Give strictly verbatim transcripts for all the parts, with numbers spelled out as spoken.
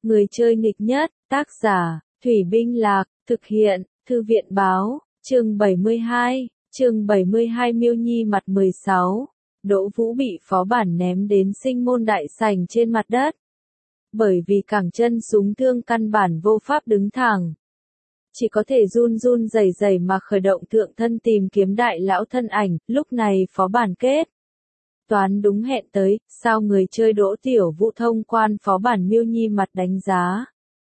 Người chơi nghịch nhất, tác giả, Thủy Binh Lạc, thực hiện, Thư viện báo, chương bảy mươi hai, chương bảy mươi hai Miêu Nhi mặt mười sáu, Đỗ Vũ bị phó bản ném đến sinh môn đại sảnh trên mặt đất. Bởi vì cẳng chân súng thương căn bản vô pháp đứng thẳng. Chỉ có thể run run rẩy rẩy mà khởi động thượng thân tìm kiếm đại lão thân ảnh, lúc này phó bản kết. Toán đúng hẹn tới, sao người chơi Đỗ Tiểu Vũ thông quan phó bản Miêu Nhi mặt đánh giá.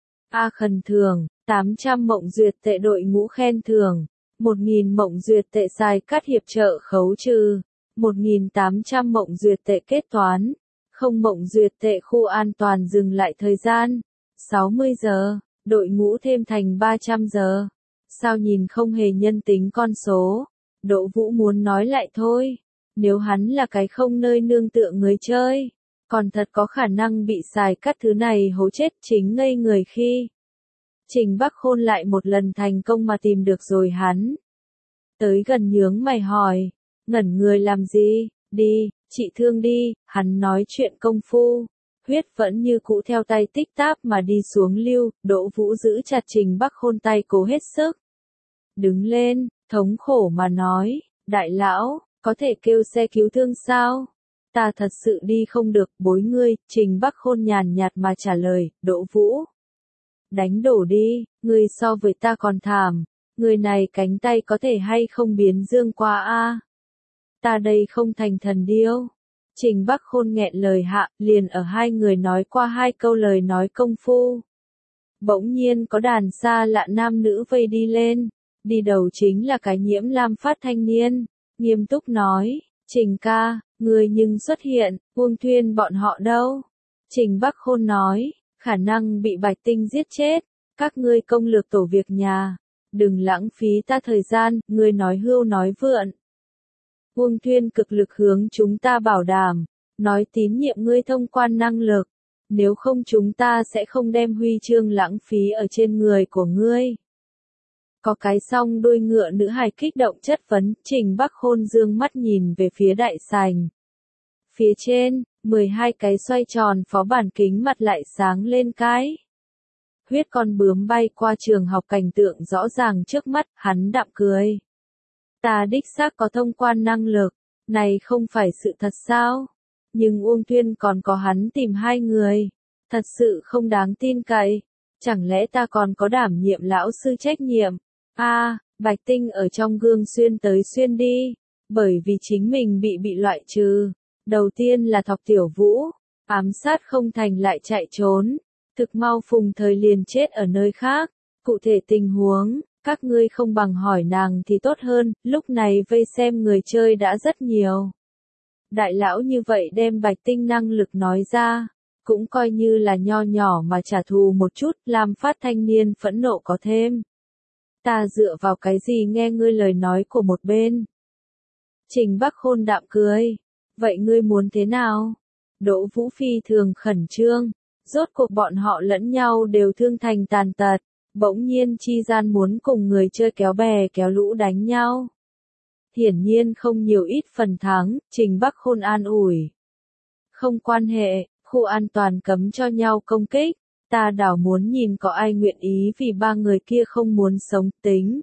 A khẩn thường, tám trăm mộng duyệt tệ đội ngũ khen thưởng, một nghìn mộng duyệt tệ xài cắt hiệp trợ khấu trừ, một nghìn tám trăm mộng duyệt tệ kết toán, không mộng duyệt tệ khu an toàn dừng lại thời gian, sáu mươi giờ, đội ngũ thêm thành ba trăm giờ. Sao nhìn không hề nhân tính con số, Đỗ Vũ muốn nói lại thôi. Nếu hắn là cái không nơi nương tựa người chơi, còn thật có khả năng bị xài cắt thứ này hố chết chính ngây người khi. Trình Bắc Khôn lại một lần thành công mà tìm được rồi hắn. Tới gần nhướng mày hỏi, ngẩn người làm gì, đi, trị thương đi, hắn nói chuyện công phu. Huyết vẫn như cũ theo tay tích táp mà đi xuống lưu, Đỗ Vũ giữ chặt Trình Bắc Khôn tay cố hết sức. Đứng lên, thống khổ mà nói, đại lão, có thể kêu xe cứu thương sao? Ta thật sự đi không được, bối ngươi, Trình Bắc Khôn nhàn nhạt mà trả lời, Đỗ Vũ. Đánh đổ đi, ngươi so với ta còn thảm, người này cánh tay có thể hay không biến dương qua a? Ta đây không thành thần điêu. Trình Bắc Khôn nghẹn lời hạ, liền ở hai người nói qua hai câu lời nói công phu. Bỗng nhiên có đàn xa lạ nam nữ vây đi lên, đi đầu chính là cái nhiễm lam phát thanh niên. Nghiêm túc nói, Trình ca, người nhưng xuất hiện, Uông Thuyên bọn họ đâu? Trình Bắc Khôn nói, khả năng bị Bạch Tinh giết chết, các ngươi công lược tổ việc nhà, đừng lãng phí ta thời gian, ngươi nói hưu nói vượn. Uông Thuyên cực lực hướng chúng ta bảo đảm, nói tín nhiệm ngươi thông quan năng lực, nếu không chúng ta sẽ không đem huy chương lãng phí ở trên người của ngươi. Có cái song đôi ngựa nữ hài kích động chất vấn, Trình Bắc Khôn dương mắt nhìn về phía đại sảnh. Phía trên, mười hai cái xoay tròn phó bản kính mặt lại sáng lên cái. Huyết con bướm bay qua trường học cảnh tượng rõ ràng trước mắt, hắn đạm cười. Ta đích xác có thông quan năng lực, này không phải sự thật sao? Nhưng Uông Thuyên còn có hắn tìm hai người, thật sự không đáng tin cậy. Chẳng lẽ ta còn có đảm nhiệm lão sư trách nhiệm? A, à, Bạch Tinh ở trong gương xuyên tới xuyên đi, bởi vì chính mình bị bị loại trừ. Đầu tiên là Thọc Tiểu Vũ, ám sát không thành lại chạy trốn, thực mau Phùng Thời liền chết ở nơi khác. Cụ thể tình huống, các ngươi không bằng hỏi nàng thì tốt hơn, lúc này vây xem người chơi đã rất nhiều. Đại lão như vậy đem Bạch Tinh năng lực nói ra, cũng coi như là nho nhỏ mà trả thù một chút, làm phát thanh niên phẫn nộ có thêm. Ta dựa vào cái gì nghe ngươi lời nói của một bên? Trình Bắc Khôn đạm cười. Vậy ngươi muốn thế nào? Đỗ Vũ phi thường khẩn trương. Rốt cuộc bọn họ lẫn nhau đều thương thành tàn tật. Bỗng nhiên chi gian muốn cùng người chơi kéo bè kéo lũ đánh nhau. Hiển nhiên không nhiều ít phần thắng, Trình Bắc Khôn an ủi. Không quan hệ, khu an toàn cấm cho nhau công kích. Ta đảo muốn nhìn có ai nguyện ý vì ba người kia không muốn sống tính.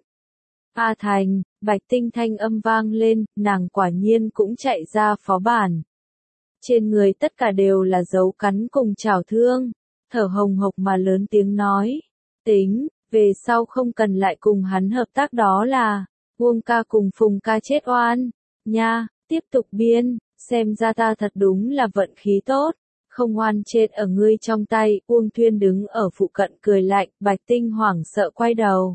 A Thành, Bạch Tinh thanh âm vang lên, nàng quả nhiên cũng chạy ra phó bản. Trên người tất cả đều là dấu cắn cùng chảo thương, thở hồng hộc mà lớn tiếng nói. Tính, về sau không cần lại cùng hắn hợp tác đó là, Uông ca cùng Phùng ca chết oan. Nha, tiếp tục biên, xem ra ta thật đúng là vận khí tốt. Không oan chết ở ngươi trong tay, Uông Thuyên đứng ở phụ cận cười lạnh, Bạch Tinh hoảng sợ quay đầu.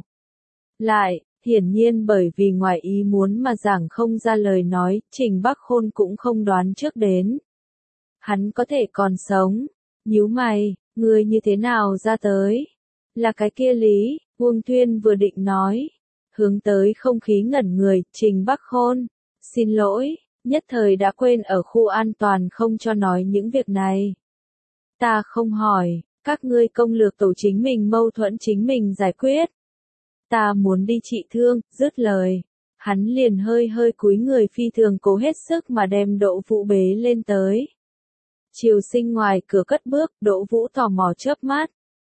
Lại, hiển nhiên bởi vì ngoài ý muốn mà giảng không ra lời nói, Trình Bắc Khôn cũng không đoán trước đến. Hắn có thể còn sống, nhíu mày, ngươi như thế nào ra tới? Là cái kia lý, Uông Thuyên vừa định nói. Hướng tới không khí ngẩn người, Trình Bắc Khôn, xin lỗi. Nhất thời đã quên ở khu an toàn không cho nói những việc này. Ta không hỏi, các ngươi công lược tổ chính mình mâu thuẫn chính mình giải quyết. Ta muốn đi trị thương, dứt lời. Hắn liền hơi hơi cúi người phi thường cố hết sức mà đem Đỗ Vũ bế lên tới. Triều Sinh ngoài cửa cất bước, Đỗ Vũ tò mò chớp mắt,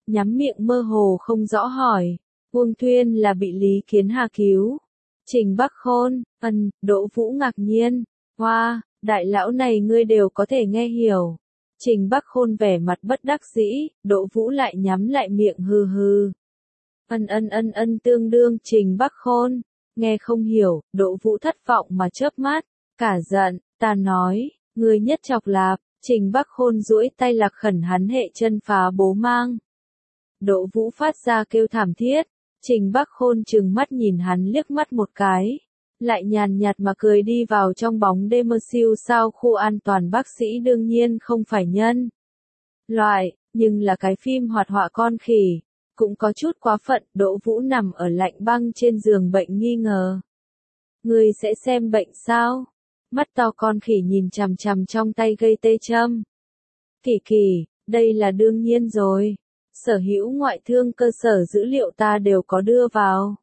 nhắm miệng mơ hồ không rõ hỏi. Uông Thuyên là bị Lý Kiến Hà cứu. Trình Bắc Khôn, ân, Đỗ Vũ ngạc nhiên. Hoa, wow, đại lão này ngươi đều có thể nghe hiểu. Trình Bắc Khôn vẻ mặt bất đắc dĩ, Đỗ Vũ lại nhắm lại miệng hừ hừ. Ân ân ân ân tương đương Trình Bắc Khôn. Nghe không hiểu, Đỗ Vũ thất vọng mà chớp mắt. Cả giận, ta nói, ngươi nhất chọc lạp. Trình Bắc Khôn duỗi tay lạc khẩn hắn hệ chân phá bố mang. Đỗ Vũ phát ra kêu thảm thiết. Trình Bắc Khôn trừng mắt nhìn hắn liếc mắt một cái. Lại nhàn nhạt mà cười đi vào trong bóng đêm mơ siêu sao khu an toàn bác sĩ đương nhiên không phải nhân loại, nhưng là cái phim hoạt họa con khỉ. Cũng có chút quá phận, Đỗ Vũ nằm ở lạnh băng trên giường bệnh nghi ngờ. Ngươi sẽ xem bệnh sao? Mắt to con khỉ nhìn chằm chằm trong tay gây tê châm. Kỳ kỳ, đây là đương nhiên rồi. Sở hữu ngoại thương cơ sở dữ liệu ta đều có đưa vào.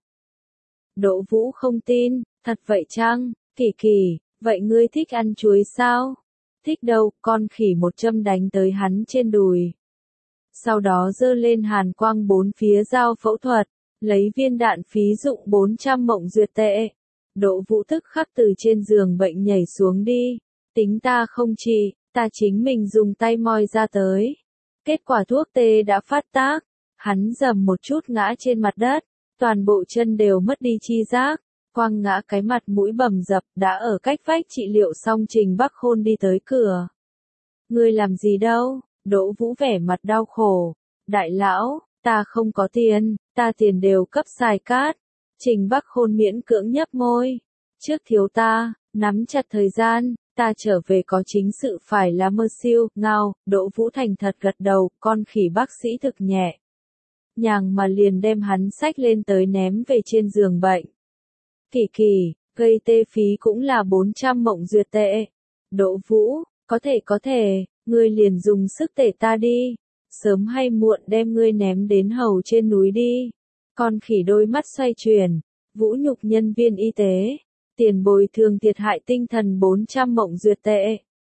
Đỗ Vũ không tin, thật vậy chăng? Kỳ kỳ, vậy ngươi thích ăn chuối sao? Thích đâu, con khỉ một châm đánh tới hắn trên đùi. Sau đó giơ lên hàn quang bốn phía dao phẫu thuật, lấy viên đạn phí dụng bốn trăm mộng duyệt tệ. Đỗ Vũ tức khắc từ trên giường bệnh nhảy xuống đi. Tính ta không trị, ta chính mình dùng tay moi ra tới. Kết quả thuốc tê đã phát tác. Hắn dầm một chút ngã trên mặt đất. Toàn bộ chân đều mất đi chi giác. Quăng ngã cái mặt mũi bầm dập đã ở cách vách trị liệu xong Trình Bắc Khôn đi tới cửa. Ngươi làm gì đâu? Đỗ Vũ vẻ mặt đau khổ. Đại lão, ta không có tiền, ta tiền đều cấp xài cát. Trình Bắc Khôn miễn cưỡng nhấp môi. Trước thiếu ta, nắm chặt thời gian, ta trở về có chính sự phải là mơ siêu, ngao, Đỗ Vũ thành thật gật đầu, con khỉ bác sĩ thực nhẹ. Nhàng mà liền đem hắn xách lên tới ném về trên giường bệnh. Kỳ kỳ, gây tê phí cũng là bốn trăm mộng duyệt tệ. Đỗ Vũ, có thể có thể, ngươi liền dùng sức tể ta đi. Sớm hay muộn đem ngươi ném đến hầu trên núi đi. Con khỉ đôi mắt xoay chuyển, vũ nhục nhân viên y tế. Tiền bồi thường thiệt hại tinh thần bốn trăm mộng duyệt tệ.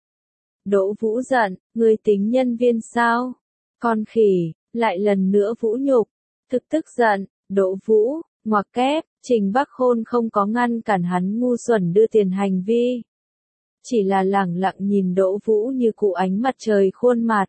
Đỗ Vũ giận, ngươi tính nhân viên sao? Con khỉ, lại lần nữa vũ nhục. Thực tức giận, Đỗ Vũ, ngoặc kép, Trình Bắc Khôn không có ngăn cản hắn ngu xuẩn đưa tiền hành vi. Chỉ là lẳng lặng nhìn Đỗ Vũ như cụ ánh mặt trời khuôn mặt.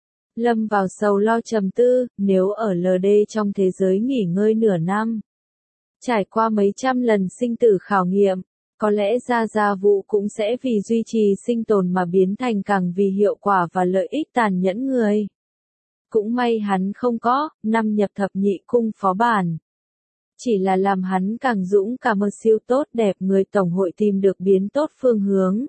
Lâm vào sầu lo trầm tư, nếu ở lờ đê trong thế giới nghỉ ngơi nửa năm. Trải qua mấy trăm lần sinh tử khảo nghiệm, có lẽ gia gia vụ cũng sẽ vì duy trì sinh tồn mà biến thành càng vì hiệu quả và lợi ích tàn nhẫn người. Cũng may hắn không có, năm nhập thập nhị cung phó bản. Chỉ là làm hắn càng dũng cảm mơ siêu tốt đẹp người tổng hội tìm được biến tốt phương hướng.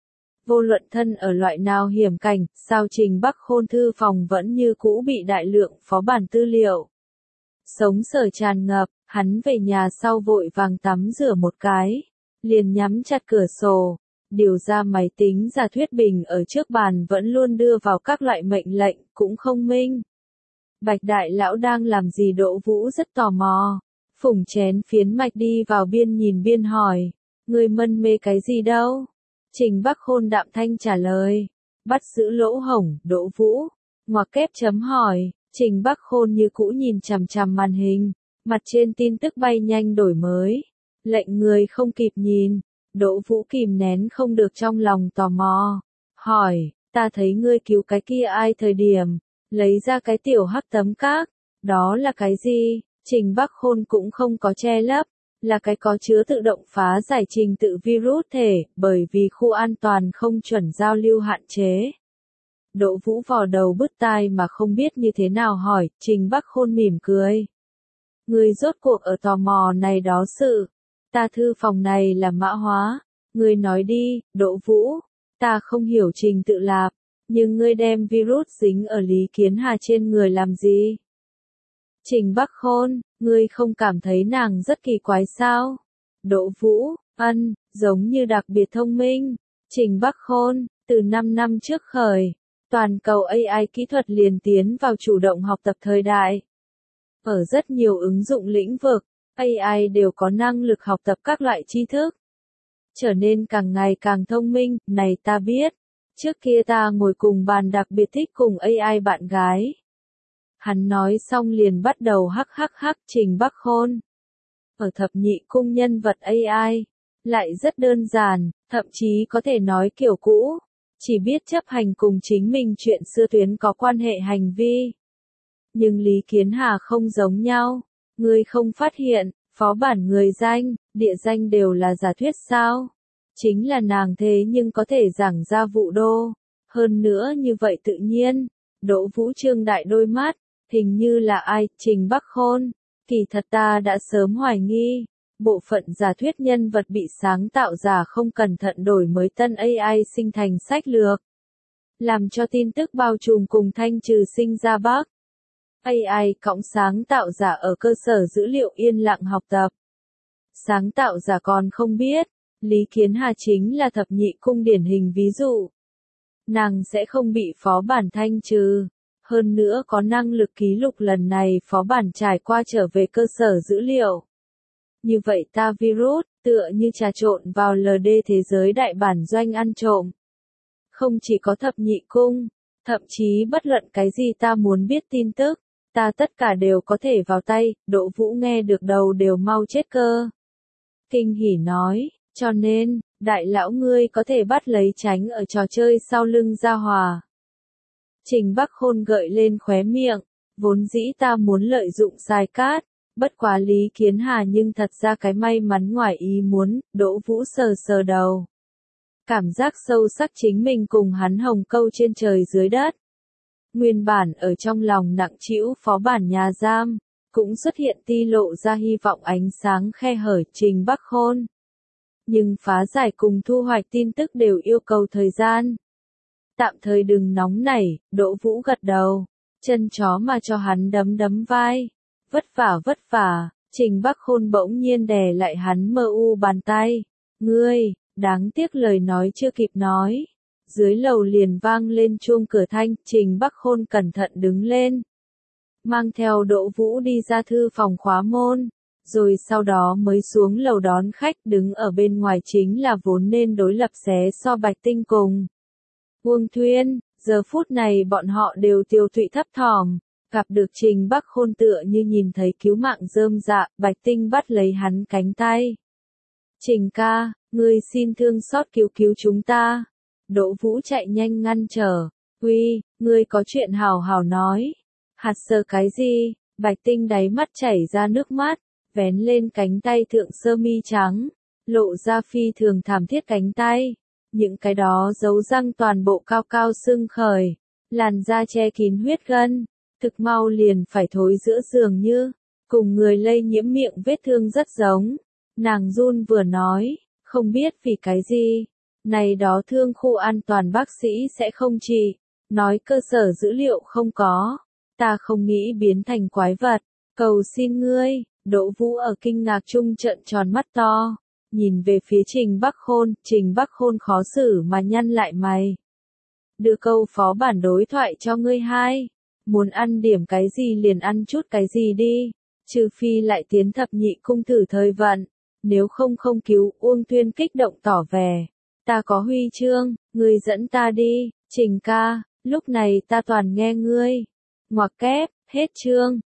Vô luận thân ở loại nào hiểm cảnh, sao Trình Bắc Khôn thư phòng vẫn như cũ bị đại lượng phó bản tư liệu. Sống sở tràn ngập, hắn về nhà sau vội vàng tắm rửa một cái, liền nhắm chặt cửa sổ, điều ra máy tính giả thuyết bình ở trước bàn vẫn luôn đưa vào các loại mệnh lệnh, cũng không minh. Bạch đại lão đang làm gì? Đỗ Vũ rất tò mò, phủng chén phiến mạch đi vào biên nhìn biên hỏi, người mân mê cái gì đâu? Trình Bắc Khôn đạm thanh trả lời, bắt giữ lỗ hổng. Đỗ Vũ, ngoặc kép chấm hỏi, Trình Bắc Khôn như cũ nhìn chằm chằm màn hình, mặt trên tin tức bay nhanh đổi mới, lệnh người không kịp nhìn. Đỗ Vũ kìm nén không được trong lòng tò mò, hỏi, ta thấy ngươi cứu cái kia ai thời điểm, lấy ra cái tiểu hắc tấm các, đó là cái gì? Trình Bắc Khôn cũng không có che lấp, là cái có chứa tự động phá giải trình tự virus thể, bởi vì khu an toàn không chuẩn giao lưu hạn chế. Đỗ Vũ vò đầu bứt tai mà không biết như thế nào hỏi, Trình Bắc Khôn mỉm cười. Người rốt cuộc ở tò mò này đó sự. Ta thư phòng này là mã hóa. Ngươi nói đi, Đỗ Vũ. Ta không hiểu trình tự lạp. Nhưng ngươi đem virus dính ở Lý Kiến Hà trên người làm gì? Trình Bắc Khôn, ngươi không cảm thấy nàng rất kỳ quái sao? Đỗ Vũ, ân, giống như đặc biệt thông minh. Trình Bắc Khôn, từ năm năm trước khởi, toàn cầu a i kỹ thuật liền tiến vào chủ động học tập thời đại. Ở rất nhiều ứng dụng lĩnh vực, a i đều có năng lực học tập các loại tri thức. Trở nên càng ngày càng thông minh, này ta biết. Trước kia ta ngồi cùng bàn đặc biệt thích cùng a i bạn gái. Hắn nói xong liền bắt đầu hắc hắc hắc. Trình Bắc Khôn ở thập nhị cung nhân vật a i, lại rất đơn giản, thậm chí có thể nói kiểu cũ, chỉ biết chấp hành cùng chính mình chuyện xưa tuyến có quan hệ hành vi. Nhưng Lý Kiến Hà không giống nhau, ngươi không phát hiện, phó bản người danh, địa danh đều là giả thuyết sao? Chính là nàng thế nhưng có thể giảng ra vụ đô, hơn nữa như vậy tự nhiên. Đỗ Vũ trương đại đôi mắt, hình như là ai, Trình Bắc Khôn. Kỳ thật ta đã sớm hoài nghi, bộ phận giả thuyết nhân vật bị sáng tạo giả không cẩn thận đổi mới tân a i sinh thành sách lược, làm cho tin tức bao trùm cùng thanh trừ sinh ra bug. a i cõng sáng tạo giả ở cơ sở dữ liệu yên lặng học tập. Sáng tạo giả còn không biết, Lý Kiến Hà chính là thập nhị cung điển hình ví dụ. Nàng sẽ không bị phó bản thanh trừ. Hơn nữa có năng lực ký lục lần này phó bản trải qua trở về cơ sở dữ liệu. Như vậy ta virus, tựa như trà trộn vào lờ đê thế giới đại bản doanh ăn trộm. Không chỉ có thập nhị cung, thậm chí bất luận cái gì ta muốn biết tin tức, ta tất cả đều có thể vào tay. Đỗ Vũ nghe được đầu đều mau chết cơ. Kinh hỉ nói, cho nên, đại lão ngươi có thể bắt lấy tránh ở trò chơi sau lưng Gia Hòa. Trình Bắc Khôn gợi lên khóe miệng, vốn dĩ ta muốn lợi dụng sai cát, bất quá Lý Kiến Hà nhưng thật ra cái may mắn ngoài ý muốn. Đỗ Vũ sờ sờ đầu. Cảm giác sâu sắc chính mình cùng hắn hồng câu trên trời dưới đất. Nguyên bản ở trong lòng nặng trĩu phó bản nhà giam, cũng xuất hiện ti lộ ra hy vọng ánh sáng khe hở. Trình Bắc Khôn. Nhưng phá giải cùng thu hoạch tin tức đều yêu cầu thời gian. Tạm thời đừng nóng nảy. Đỗ Vũ gật đầu, chân chó mà cho hắn đấm đấm vai. Vất vả vất vả. Trình Bắc Khôn bỗng nhiên đè lại hắn mơ u bàn tay. Ngươi, đáng tiếc lời nói chưa kịp nói. Dưới lầu liền vang lên chuông cửa thanh. Trình Bắc Khôn cẩn thận đứng lên, mang theo Đỗ Vũ đi ra thư phòng khóa môn, rồi sau đó mới xuống lầu đón khách. Đứng ở bên ngoài chính là vốn nên đối lập xé so Bạch Tinh cùng Uông Thuyên. Giờ phút này bọn họ đều tiêu tụy thấp thỏm, gặp được Trình Bắc Khôn tựa như nhìn thấy cứu mạng rơm dạ. Bạch Tinh bắt lấy hắn cánh tay. Trình ca, ngươi xin thương xót cứu cứu chúng ta. Đỗ Vũ chạy nhanh ngăn trở. Uy, ngươi có chuyện hào hào nói. Hạt sơ cái gì? Bạch Tinh đáy mắt chảy ra nước mắt, vén lên cánh tay thượng sơ mi trắng, lộ ra phi thường thảm thiết cánh tay. Những cái đó dấu răng toàn bộ cao cao sưng khởi, làn da che kín huyết gân, thực mau liền phải thối giữa dường như, cùng người lây nhiễm miệng vết thương rất giống. Nàng run vừa nói, không biết vì cái gì, này đó thương khu an toàn bác sĩ sẽ không trị, nói cơ sở dữ liệu không có, ta không nghĩ biến thành quái vật, cầu xin ngươi. Đỗ Vũ ở kinh ngạc chung trợn tròn mắt to, nhìn về phía Trình Bắc Khôn. Trình Bắc Khôn khó xử mà nhăn lại mày. Đưa câu phó bản đối thoại cho ngươi hai, muốn ăn điểm cái gì liền ăn chút cái gì đi, trừ phi lại tiến thập nhị cung thử thời vận, nếu không không cứu. Uông Thuyên kích động tỏ vẻ, ta có huy chương, ngươi dẫn ta đi. Trình ca, lúc này ta toàn nghe ngươi. Ngoặc kép, hết chương.